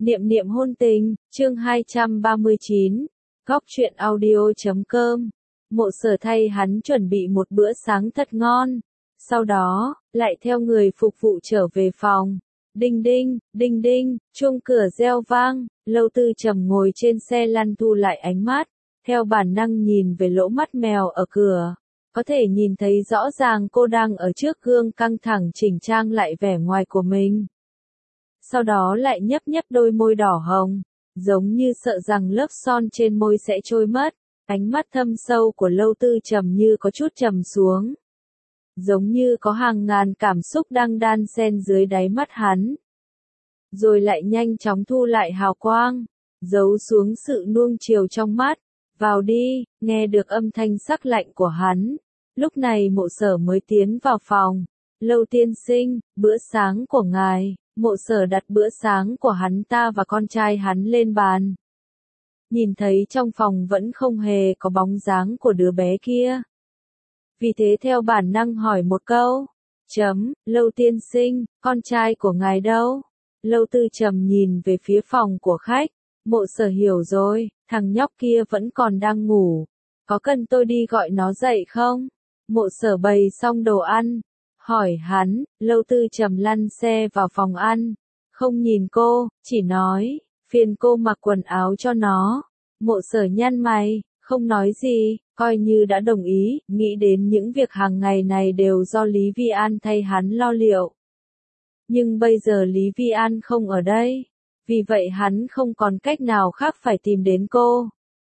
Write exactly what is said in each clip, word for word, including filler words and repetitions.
Niệm niệm hôn tình, chương hai trăm ba mươi chín, góc truyện audio chấm com. Mộ Sở thay hắn chuẩn bị một bữa sáng thật ngon, sau đó, lại theo người phục vụ trở về phòng. Đinh đinh, đinh đinh, chuông cửa reo vang, Lâu Tư Trầm ngồi trên xe lăn thu lại ánh mắt, theo bản năng nhìn về lỗ mắt mèo ở cửa. Có thể nhìn thấy rõ ràng cô đang ở trước gương căng thẳng chỉnh trang lại vẻ ngoài của mình. Sau đó lại nhấp nhấp đôi môi đỏ hồng, giống như sợ rằng lớp son trên môi sẽ trôi mất. Ánh mắt thâm sâu của Lâu Tư Trầm như có chút trầm xuống. Giống như có hàng ngàn cảm xúc đang đan xen dưới đáy mắt hắn. Rồi lại nhanh chóng thu lại hào quang, giấu xuống sự nuông chiều trong mắt. Vào đi, nghe được âm thanh sắc lạnh của hắn. Lúc này Mộ Sở mới tiến vào phòng. Lâu tiên sinh, bữa sáng của ngài. Mộ Sở đặt bữa sáng của hắn ta và con trai hắn lên bàn. Nhìn thấy trong phòng vẫn không hề có bóng dáng của đứa bé kia. Vì thế theo bản năng hỏi một câu. Chấm, Lâu tiên sinh, con trai của ngài đâu? Lâu Tư Trầm nhìn về phía phòng của khách. Mộ Sở hiểu rồi, thằng nhóc kia vẫn còn đang ngủ. Có cần tôi đi gọi nó dậy không? Mộ Sở bày xong đồ ăn. Hỏi hắn, Lâu Tư Trầm lăn xe vào phòng ăn. Không nhìn cô, chỉ nói, phiền cô mặc quần áo cho nó. Mộ Sở nhăn mày, không nói gì, coi như đã đồng ý, nghĩ đến những việc hàng ngày này đều do Lý Vi An thay hắn lo liệu. Nhưng bây giờ Lý Vi An không ở đây, vì vậy hắn không còn cách nào khác phải tìm đến cô.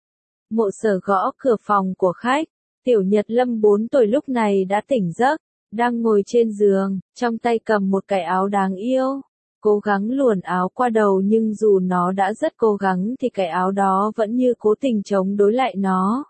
Mộ Sở gõ cửa phòng của khách, Tiểu Nhật Lâm bốn tuổi lúc này đã tỉnh giấc, đang ngồi trên giường, trong tay cầm một cái áo đáng yêu. Cố gắng luồn áo qua đầu nhưng dù nó đã rất cố gắng thì cái áo đó vẫn như cố tình chống đối lại nó.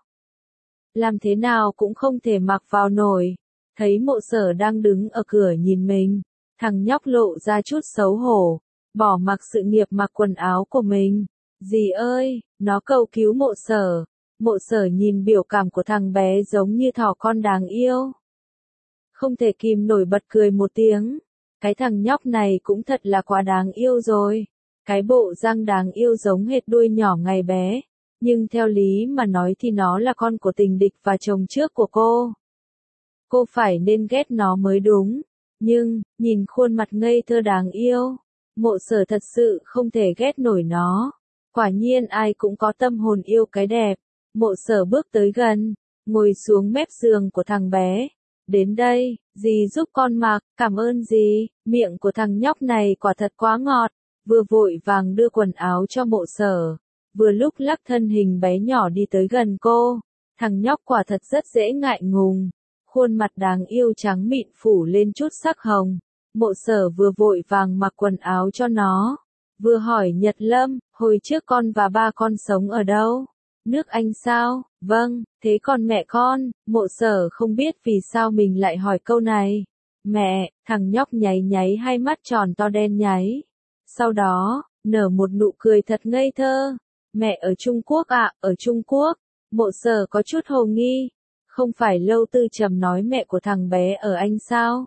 Làm thế nào cũng không thể mặc vào nổi. Thấy Mộ Sở đang đứng ở cửa nhìn mình, thằng nhóc lộ ra chút xấu hổ, bỏ mặc sự nghiệp mặc quần áo của mình. Dì ơi, nó cầu cứu Mộ Sở. Mộ Sở nhìn biểu cảm của thằng bé giống như thỏ con đáng yêu. Không thể kìm nổi bật cười một tiếng. Cái thằng nhóc này cũng thật là quá đáng yêu rồi. Cái bộ răng đáng yêu giống hệt đuôi nhỏ ngày bé. Nhưng theo lý mà nói thì nó là con của tình địch và chồng trước của cô. Cô phải nên ghét nó mới đúng. Nhưng, nhìn khuôn mặt ngây thơ đáng yêu, Mộ Sở thật sự không thể ghét nổi nó. Quả nhiên ai cũng có tâm hồn yêu cái đẹp. Mộ Sở bước tới gần, ngồi xuống mép giường của thằng bé. Đến đây, dì giúp con mặc, cảm ơn dì. Miệng của thằng nhóc này quả thật quá ngọt. Vừa vội vàng đưa quần áo cho Mộ Sở, vừa lúc lắc thân hình bé nhỏ đi tới gần cô. Thằng nhóc quả thật rất dễ ngại ngùng. Khuôn mặt đáng yêu trắng mịn phủ lên chút sắc hồng. Mộ Sở vừa vội vàng mặc quần áo cho nó, vừa hỏi Nhật Lâm, hồi trước con và ba con sống ở đâu? Nước Anh sao? Vâng, thế còn mẹ con? Mộ Sở không biết vì sao mình lại hỏi câu này. Mẹ, thằng nhóc nháy nháy hai mắt tròn to đen nháy. Sau đó, nở một nụ cười thật ngây thơ. Mẹ ở Trung Quốc ạ, ở Trung Quốc. Mộ Sở có chút hồ nghi. Không phải Lâu Tư Trầm nói mẹ của thằng bé ở Anh sao?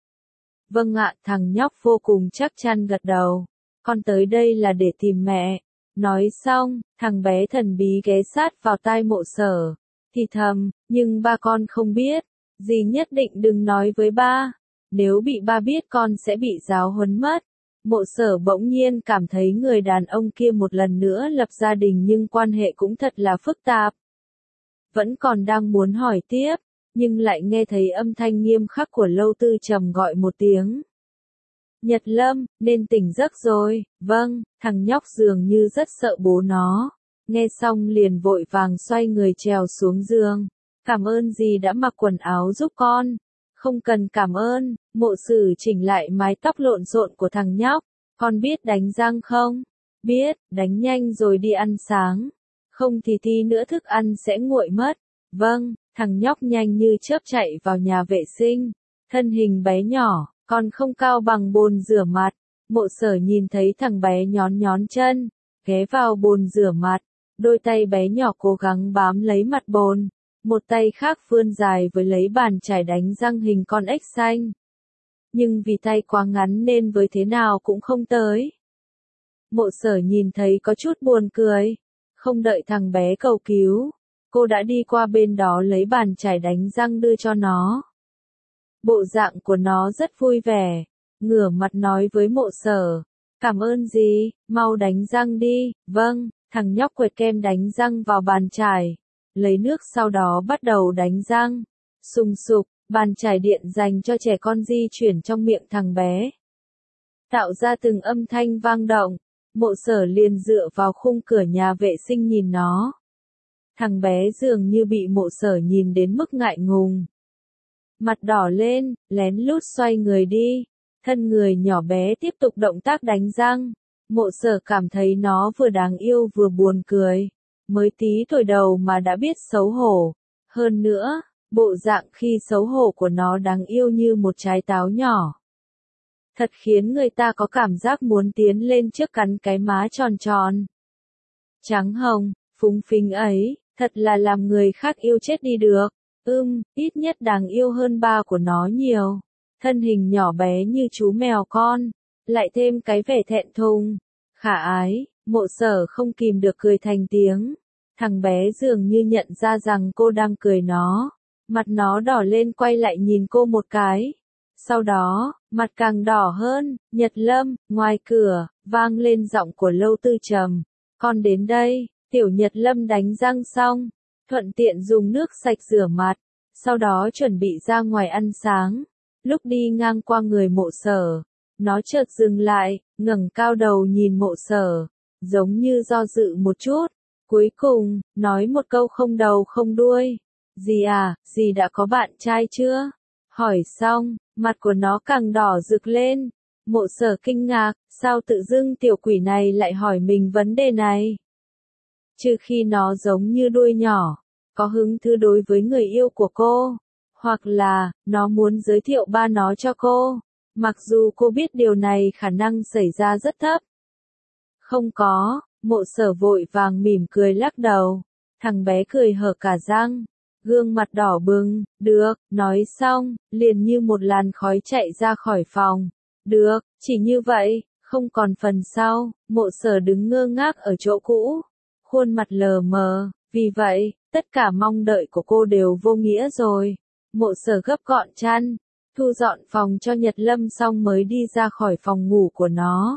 Vâng ạ, thằng nhóc vô cùng chắc chắn gật đầu. Con tới đây là để tìm mẹ. Nói xong, thằng bé thần bí ghé sát vào tai Mộ Sở, thì thầm, nhưng ba con không biết, dì nhất định đừng nói với ba, nếu bị ba biết con sẽ bị giáo huấn mất. Mộ Sở bỗng nhiên cảm thấy người đàn ông kia một lần nữa lập gia đình nhưng quan hệ cũng thật là phức tạp. Vẫn còn đang muốn hỏi tiếp, nhưng lại nghe thấy âm thanh nghiêm khắc của Lâu Tư Trầm gọi một tiếng. Nhật Lâm, nên tỉnh giấc rồi. Vâng, thằng nhóc dường như rất sợ bố nó. Nghe xong liền vội vàng xoay người trèo xuống giường. Cảm ơn dì đã mặc quần áo giúp con. Không cần cảm ơn. Mộ Sử chỉnh lại mái tóc lộn xộn của thằng nhóc. Con biết đánh răng không? Biết, đánh nhanh rồi đi ăn sáng. Không thì tí nữa thức ăn sẽ nguội mất. Vâng, thằng nhóc nhanh như chớp chạy vào nhà vệ sinh. Thân hình bé nhỏ, còn không cao bằng bồn rửa mặt. Mộ Sở nhìn thấy thằng bé nhón nhón chân, ghé vào bồn rửa mặt. Đôi tay bé nhỏ cố gắng bám lấy mặt bồn. Một tay khác vươn dài với lấy bàn chải đánh răng hình con ếch xanh. Nhưng vì tay quá ngắn nên với thế nào cũng không tới. Mộ Sở nhìn thấy có chút buồn cười. Không đợi thằng bé cầu cứu, cô đã đi qua bên đó lấy bàn chải đánh răng đưa cho nó. Bộ dạng của nó rất vui vẻ, ngửa mặt nói với Mộ Sở, cảm ơn gì, mau đánh răng đi. Vâng, thằng nhóc quệt kem đánh răng vào bàn chải, lấy nước sau đó bắt đầu đánh răng. Sùng sục, bàn chải điện dành cho trẻ con di chuyển trong miệng thằng bé, tạo ra từng âm thanh vang động. Mộ Sở liền dựa vào khung cửa nhà vệ sinh nhìn nó. Thằng bé dường như bị Mộ Sở nhìn đến mức ngại ngùng. Mặt đỏ lên, lén lút xoay người đi. Thân người nhỏ bé tiếp tục động tác đánh răng. Mộ Sở cảm thấy nó vừa đáng yêu vừa buồn cười. Mới tí tuổi đầu mà đã biết xấu hổ. Hơn nữa, bộ dạng khi xấu hổ của nó đáng yêu như một trái táo nhỏ. Thật khiến người ta có cảm giác muốn tiến lên trước cắn cái má tròn tròn, trắng hồng, phúng phính ấy, thật là làm người khác yêu chết đi được. Ưm, ít nhất đáng yêu hơn ba của nó nhiều. Thân hình nhỏ bé như chú mèo con, lại thêm cái vẻ thẹn thùng, khả ái, Mộ Sở không kìm được cười thành tiếng. Thằng bé dường như nhận ra rằng cô đang cười nó, mặt nó đỏ lên quay lại nhìn cô một cái. Sau đó, mặt càng đỏ hơn. Nhật Lâm, ngoài cửa, vang lên giọng của Lâu Tư Trầm. Con đến đây. Tiểu Nhật Lâm đánh răng xong, thuận tiện dùng nước sạch rửa mặt, sau đó chuẩn bị ra ngoài ăn sáng. Lúc đi ngang qua người Mộ Sở, nó chợt dừng lại, ngẩng cao đầu nhìn Mộ Sở, giống như do dự một chút. Cuối cùng, nói một câu không đầu không đuôi. Dì à, dì đã có bạn trai chưa? Hỏi xong, mặt của nó càng đỏ rực lên. Mộ Sở kinh ngạc, sao tự dưng tiểu quỷ này lại hỏi mình vấn đề này? Trừ khi nó giống như đuôi nhỏ, có hứng thú đối với người yêu của cô, hoặc là, nó muốn giới thiệu ba nó cho cô, mặc dù cô biết điều này khả năng xảy ra rất thấp. Không có, Mộ Sở vội vàng mỉm cười lắc đầu. Thằng bé cười hở cả răng, gương mặt đỏ bừng. Được, nói xong, liền như một làn khói chạy ra khỏi phòng. Được, chỉ như vậy, không còn phần sau. Mộ Sở đứng ngơ ngác ở chỗ cũ, khuôn mặt lờ mờ. Vì vậy, tất cả mong đợi của cô đều vô nghĩa rồi. Mộ Sở gấp gọn chăn, thu dọn phòng cho Nhật Lâm xong mới đi ra khỏi phòng ngủ của nó.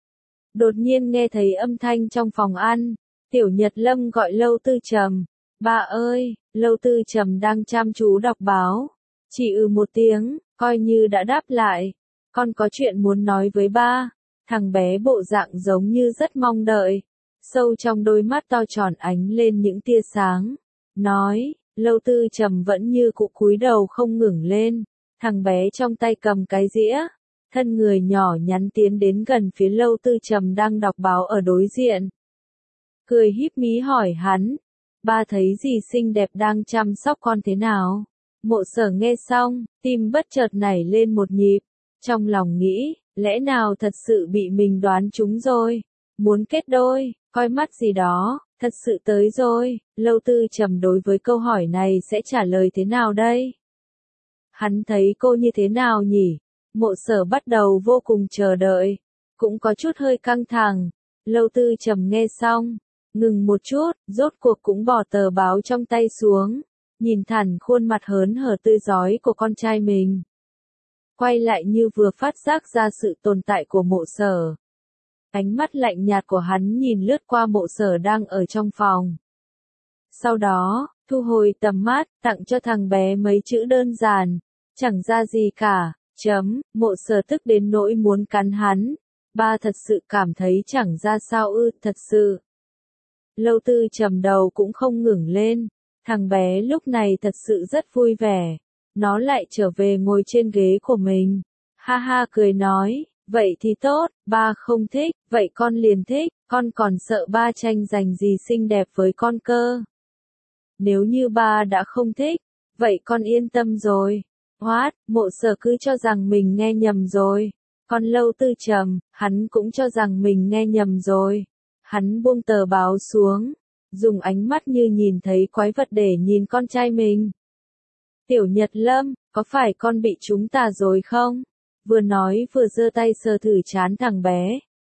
Đột nhiên nghe thấy âm thanh trong phòng ăn. Tiểu Nhật Lâm gọi Lâu Tư Trầm. Ba ơi, Lâu Tư Trầm đang chăm chú đọc báo. Chỉ ừ một tiếng, coi như đã đáp lại. Con có chuyện muốn nói với ba. Thằng bé bộ dạng giống như rất mong đợi. Sâu trong đôi mắt to tròn ánh lên những tia sáng. Nói, Lâu Tư Trầm vẫn như cũ cúi đầu không ngẩng lên. Thằng bé trong tay cầm cái dĩa. Thân người nhỏ nhắn tiến đến gần phía Lâu Tư Trầm đang đọc báo ở đối diện. Cười híp mí hỏi hắn. Ba thấy gì xinh đẹp đang chăm sóc con thế nào? Mộ Sở nghe xong, tim bất chợt nảy lên một nhịp. Trong lòng nghĩ, lẽ nào thật sự bị mình đoán trúng rồi? Muốn kết đôi, coi mắt gì đó, thật sự tới rồi. Lâu Tư Trầm đối với câu hỏi này sẽ trả lời thế nào đây? Hắn thấy cô như thế nào nhỉ? Mộ Sở bắt đầu vô cùng chờ đợi, cũng có chút hơi căng thẳng. Lâu Tư Trầm nghe xong, ngừng một chút, rốt cuộc cũng bỏ tờ báo trong tay xuống, nhìn thẳng khuôn mặt hớn hở tươi rói của con trai mình. Quay lại như vừa phát giác ra sự tồn tại của Mộ Sở. Ánh mắt lạnh nhạt của hắn nhìn lướt qua Mộ Sở đang ở trong phòng. Sau đó, thu hồi tầm mắt, tặng cho thằng bé mấy chữ đơn giản, chẳng ra gì cả. Chấm, Mộ Sở tức đến nỗi muốn cắn hắn. Ba thật sự cảm thấy chẳng ra sao ư, thật sự. Lâu Tư Trầm đầu cũng không ngẩng lên. Thằng bé lúc này thật sự rất vui vẻ. Nó lại trở về ngồi trên ghế của mình. Ha ha cười nói, vậy thì tốt, ba không thích, vậy con liền thích, con còn sợ ba tranh giành gì xinh đẹp với con cơ. Nếu như ba đã không thích, vậy con yên tâm rồi. What, Mộ Sở cứ cho rằng mình nghe nhầm rồi. Còn Lâu Tư Trầm, hắn cũng cho rằng mình nghe nhầm rồi. Hắn buông tờ báo xuống, dùng ánh mắt như nhìn thấy quái vật để nhìn con trai mình. Tiểu Nhật Lâm, có phải con bị trúng tà rồi không? Vừa nói vừa giơ tay sờ thử trán thằng bé.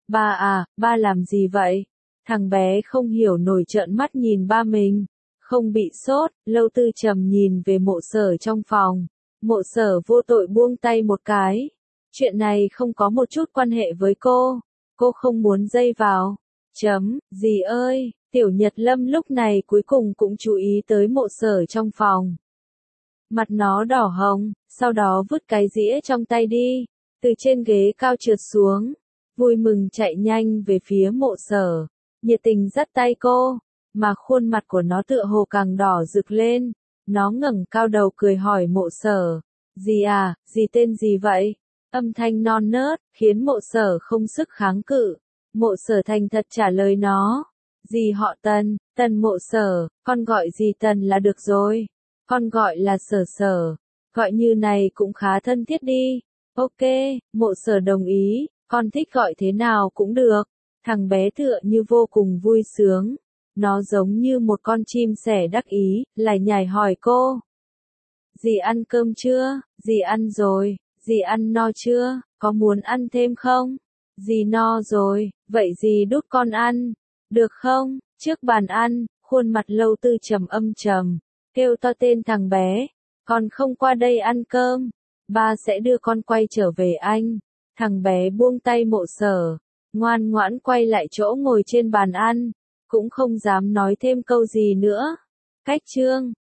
Ba à, ba làm gì vậy? Thằng bé không hiểu nổi trợn mắt nhìn ba mình. Không bị sốt, Lâu Tư Trầm nhìn về Mộ Sở trong phòng. Mộ Sở vô tội buông tay một cái. Chuyện này không có một chút quan hệ với cô. Cô không muốn dây vào. Chấm, dì ơi, Tiểu Nhật Lâm lúc này cuối cùng cũng chú ý tới Mộ Sở trong phòng. Mặt nó đỏ hồng, sau đó vứt cái dĩa trong tay đi. Từ trên ghế cao trượt xuống. Vui mừng chạy nhanh về phía Mộ Sở. Nhiệt tình dắt tay cô. Mà khuôn mặt của nó tựa hồ càng đỏ rực lên. Nó ngẩng cao đầu cười hỏi Mộ Sở. Dì à, dì tên gì vậy? Âm thanh non nớt, khiến Mộ Sở không sức kháng cự. Mộ Sở thành thật trả lời nó. Dì họ Tần, Tần Mộ Sở, con gọi dì Tần là được rồi. Con gọi là Sở Sở. Gọi như này cũng khá thân thiết đi. Ok, Mộ Sở đồng ý, con thích gọi thế nào cũng được. Thằng bé tựa như vô cùng vui sướng. Nó giống như một con chim sẻ đắc ý, lải nhải hỏi cô. Dì ăn cơm chưa? Dì ăn rồi. Dì ăn no chưa? Có muốn ăn thêm không? Dì no rồi, vậy dì đút con ăn. Được không? Trước bàn ăn, khuôn mặt Lâu Tư Trầm âm trầm. Kêu to tên thằng bé. Con không qua đây ăn cơm. Ba sẽ đưa con quay trở về anh. Thằng bé buông tay Mộ Sở. Ngoan ngoãn quay lại chỗ ngồi trên bàn ăn. Cũng không dám nói thêm câu gì nữa. Cách chương